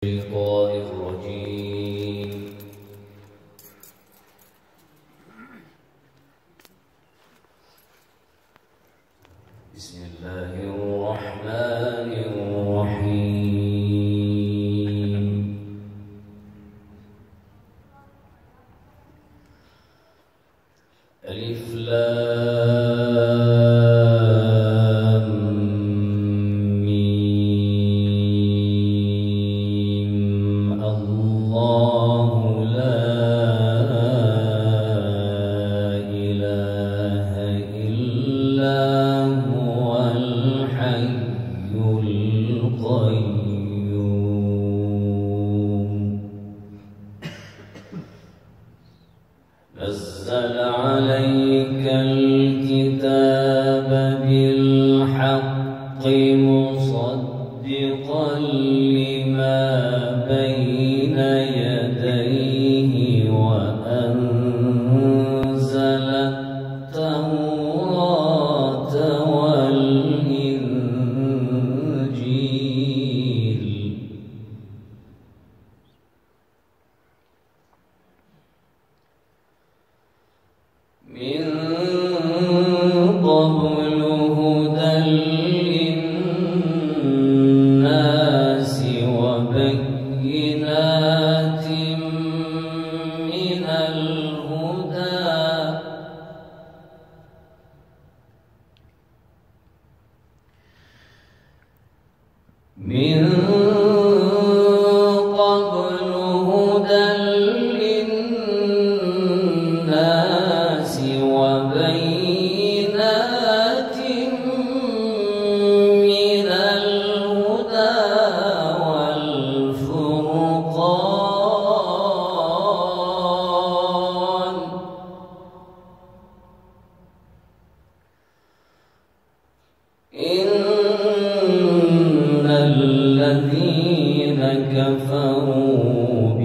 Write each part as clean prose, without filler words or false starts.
الشيطان الرجيم. بسم الله الرحمن الرحيم. ألف لام ميم. الله لا إله إلا هو الحي القيوم. نزل عليك الكتاب بالحق مصدقا لما بين يديه وأنزل التوراة والإنجيل. من قبل هدى للناس وبينات من الهدى والفرقان. إن الذين كفروا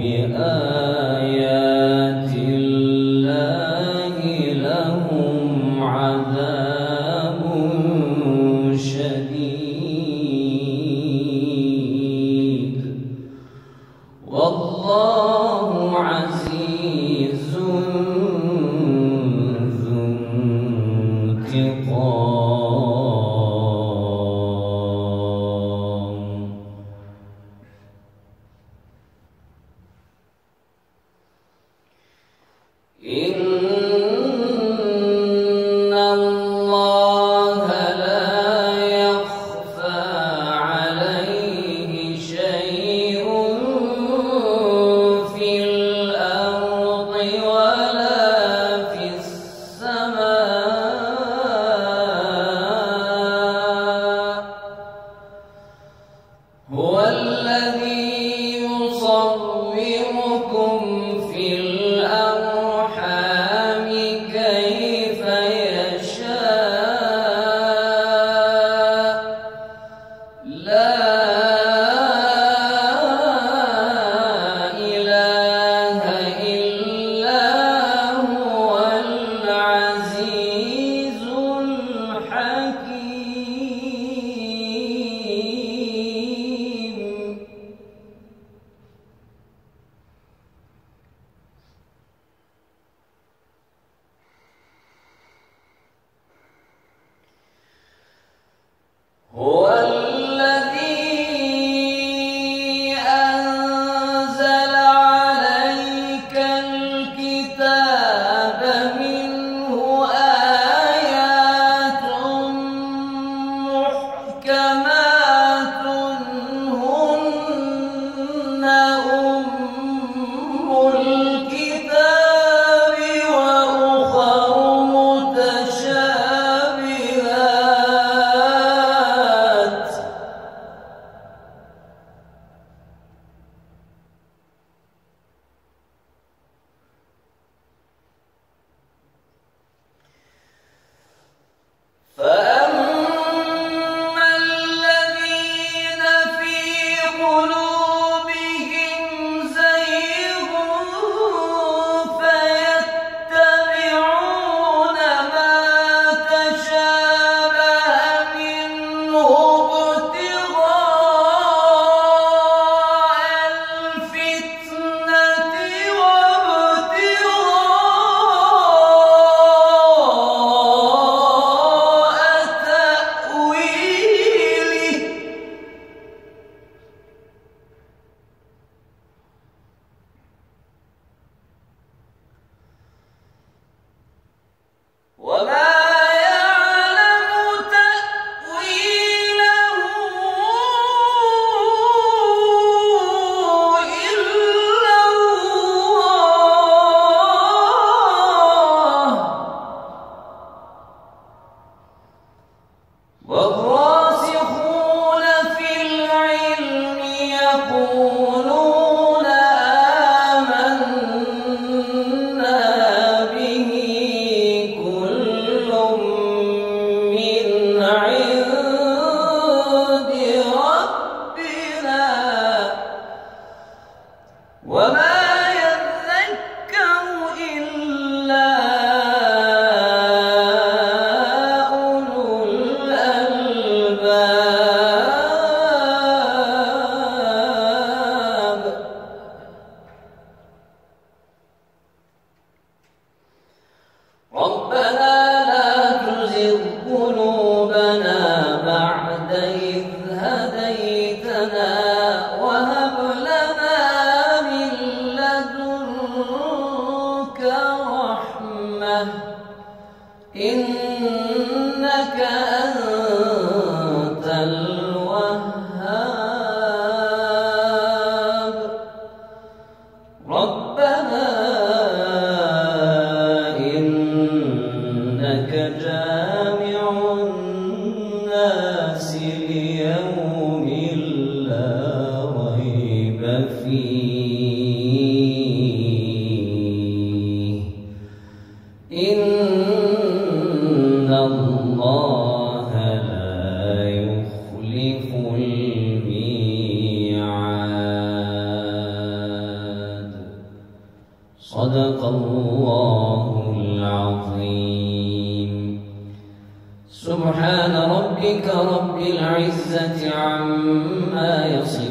بآيات الله لهم عذاب شديد والله عزيز ذو انتقام. إن الله لا يخفى عليه شيء في الأرض ولا في السماء. هو الذي يصوركم في الأرحام إنك أنت الوهاب ربنا إنك جامع الناس ليوم لا ريب فيه إن الله لا يخلف الميعاد صدق الله العظيم سبحان ربك رب العزة عما يصفون